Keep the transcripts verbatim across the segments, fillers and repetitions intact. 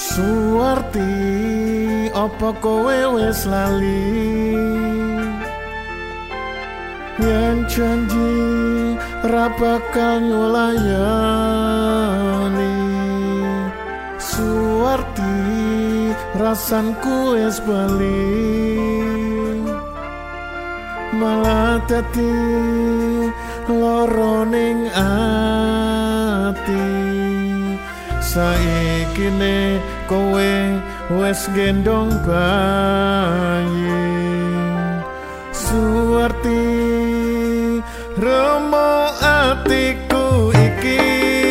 Suwarti apa kowe wis lali yen janji ra bakal nyulayani. Suwarti rasanku wis bali malah dadi lara ning ati. Saikine kowe wis gendong bayi. Suwarti remo atiku iki.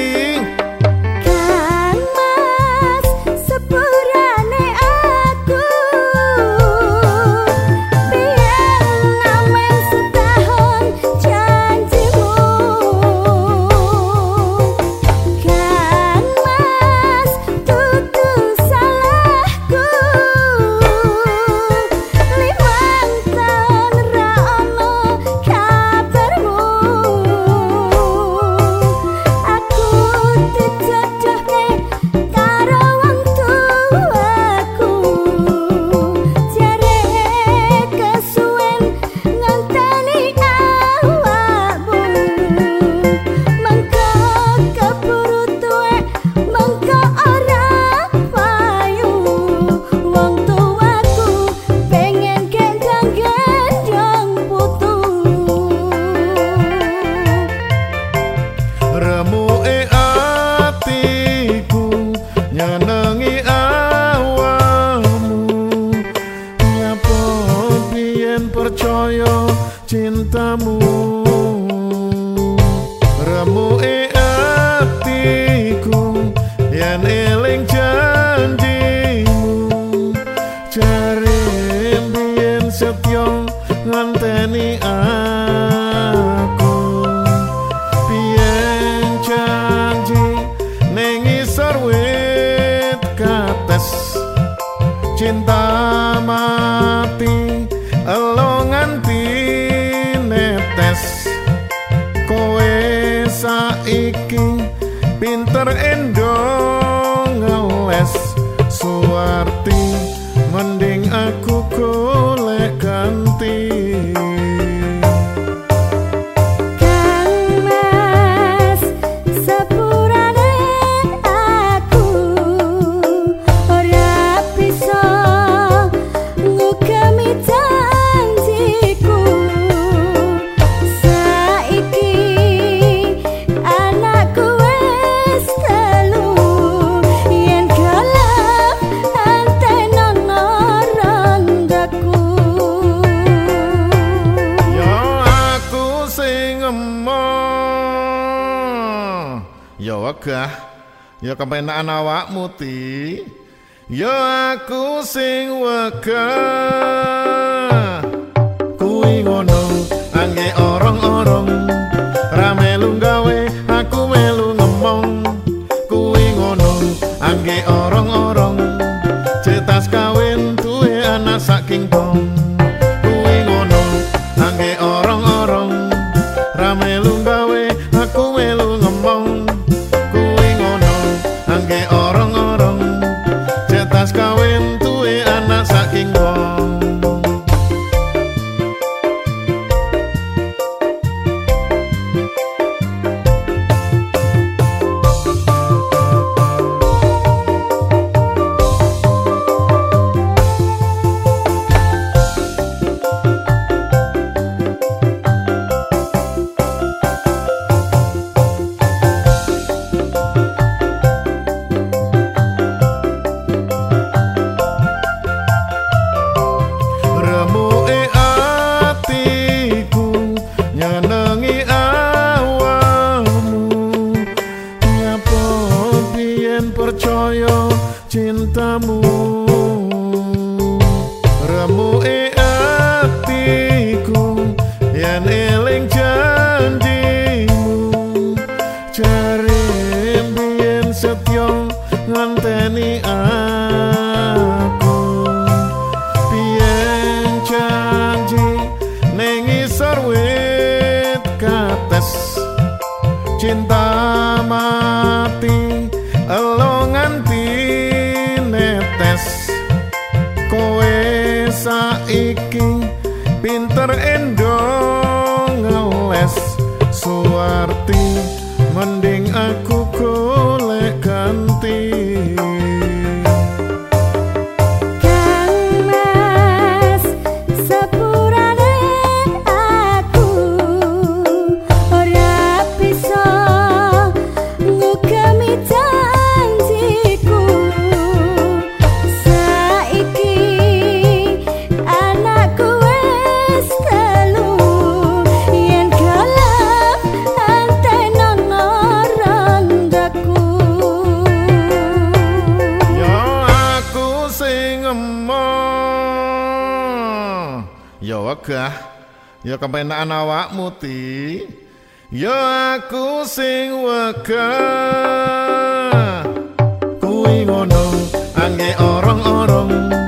Percaya cintamu remuke atiku yen eling janjimu. Jare mbiyen setya nganteni aku, biyen janji ning isor wit kates. Cinta mati elo nganti netes. Kowe saiki pinter endong ngeles. Suwarti mending aku golek ganti. Ya wegah, ya kepenakan awakmu ti. Ya aku sing wegah. Kuwi ngono angge orong-orong, ra melu gawe aku melu ngomong. Kuwi ngono angge orong-orong, cetas kawin duwe anak saking tong. Kuwi ngono angge orong-orong, ra melu gawe aku melu ngomong. Angge orong-orong, cetas kawin duwe anak saking wong. Percaya cintamu remuke atiku yen eling janjimu. Jare mbiyen setya nganteni aku, biyen janji ning isor wit kates. Cinta mati elo nganti wegah ya kepenakan awakmu ti. Ya aku sing wegah kuwi ngono angge orong-orong